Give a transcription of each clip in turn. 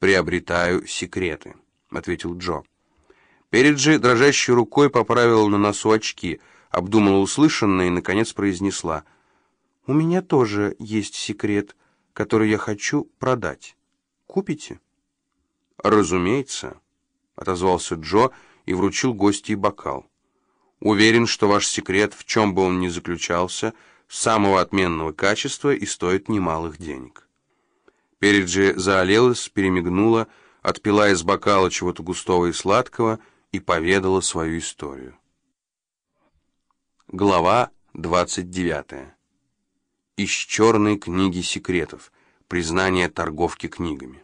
приобретаю секреты», — ответил Джо. Переджи дрожащей рукой поправила на носу очки, обдумала услышанное и, наконец, произнесла: «У меня тоже есть секрет, который я хочу продать. Купите?» «Разумеется», — отозвался Джо и вручил гостье бокал. «Уверен, что ваш секрет, в чем бы он ни заключался, самого отменного качества и стоит немалых денег». Переджи заолелась, перемигнула, отпила из бокала чего-то густого и сладкого и поведала свою историю. Глава 29. Из черной книги секретов. Признание торговки книгами.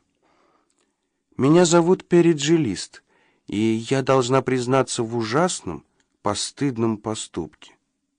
«Меня зовут Переджи Лист, и я должна признаться в ужасном, постыдном поступке.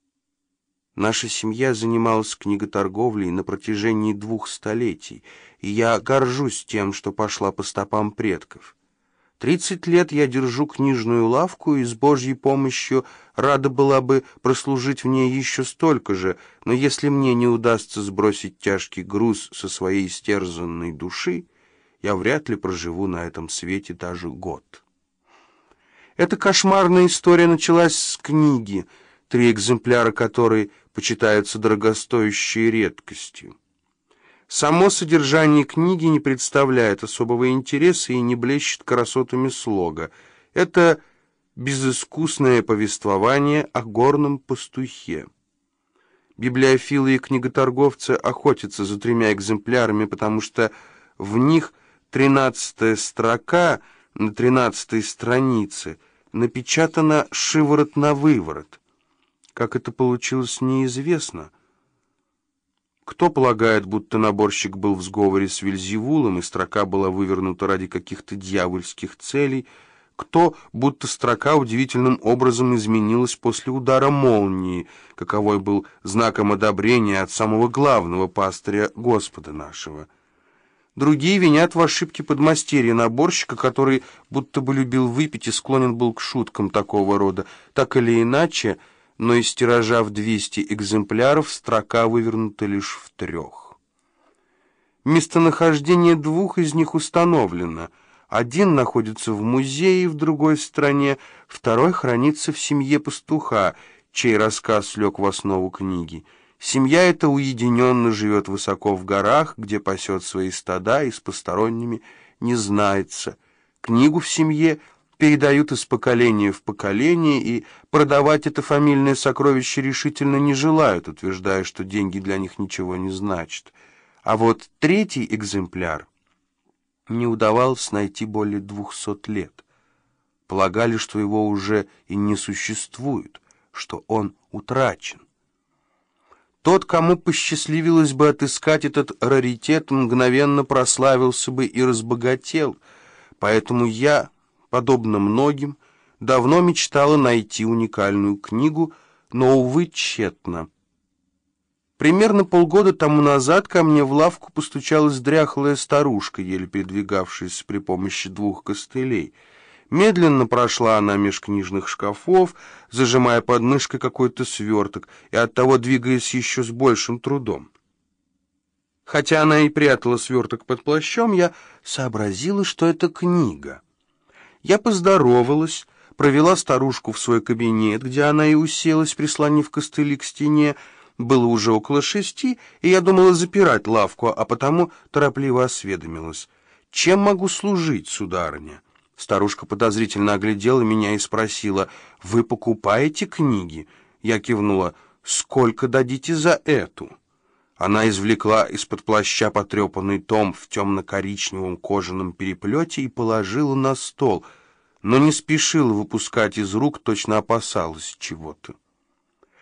Наша семья занималась книготорговлей на протяжении 2 столетий, и я горжусь тем, что пошла по стопам предков. 30 лет я держу книжную лавку, и с Божьей помощью рада была бы прослужить в ней еще столько же, но если мне не удастся сбросить тяжкий груз со своей истерзанной души, я вряд ли проживу на этом свете даже год». Эта кошмарная история началась с книги, 3 экземпляра которой почитаются дорогостоящей редкостью. Само содержание книги не представляет особого интереса и не блещет красотами слога. Это безыскусное повествование о горном пастухе. Библиофилы и книготорговцы охотятся за 3 экземплярами, потому что в них 13-я строка на 13-й странице напечатана шиворот на выворот. Как это получилось, неизвестно. Кто полагает, будто наборщик был в сговоре с Вельзевулом, и строка была вывернута ради каких-то дьявольских целей? Кто, будто строка удивительным образом изменилась после удара молнии, каковой был знаком одобрения от самого главного пастыря Господа нашего? Другие винят в ошибке подмастерья наборщика, который будто бы любил выпить и склонен был к шуткам такого рода. Так или иначе, но из тиража в 200 экземпляров строка вывернута лишь в 3. Местонахождение 2 из них установлено. Один находится в музее в другой стране, второй хранится в семье пастуха, чей рассказ лег в основу книги. Семья эта уединенно живет высоко в горах, где пасет свои стада и с посторонними не знается. Книгу в семье передают из поколения в поколение, и продавать это фамильное сокровище решительно не желают, утверждая, что деньги для них ничего не значат. А вот 3-й экземпляр не удавалось найти более 200 лет. Полагали, что его уже и не существует, что он утрачен. Тот, кому посчастливилось бы отыскать этот раритет, мгновенно прославился бы и разбогател. Поэтому я, подобно многим, давно мечтала найти уникальную книгу, но, увы, тщетно. Примерно полгода тому назад ко мне в лавку постучалась дряхлая старушка, еле передвигавшаяся при помощи 2 костылей. Медленно прошла она меж книжных шкафов, зажимая под мышкой какой-то сверток и оттого двигаясь еще с большим трудом. Хотя она и прятала сверток под плащом, я сообразила, что это книга. Я поздоровалась, провела старушку в свой кабинет, где она и уселась, прислонив костыли к стене. Было уже около 6, и я думала запирать лавку, а потому торопливо осведомилась: «Чем могу служить, сударыня?» Старушка подозрительно оглядела меня и спросила: «Вы покупаете книги?» Я кивнула: «Сколько дадите за эту?» Она извлекла из-под плаща потрепанный том в темно-коричневом кожаном переплете и положила на стол, но не спешила выпускать из рук, точно опасалась чего-то.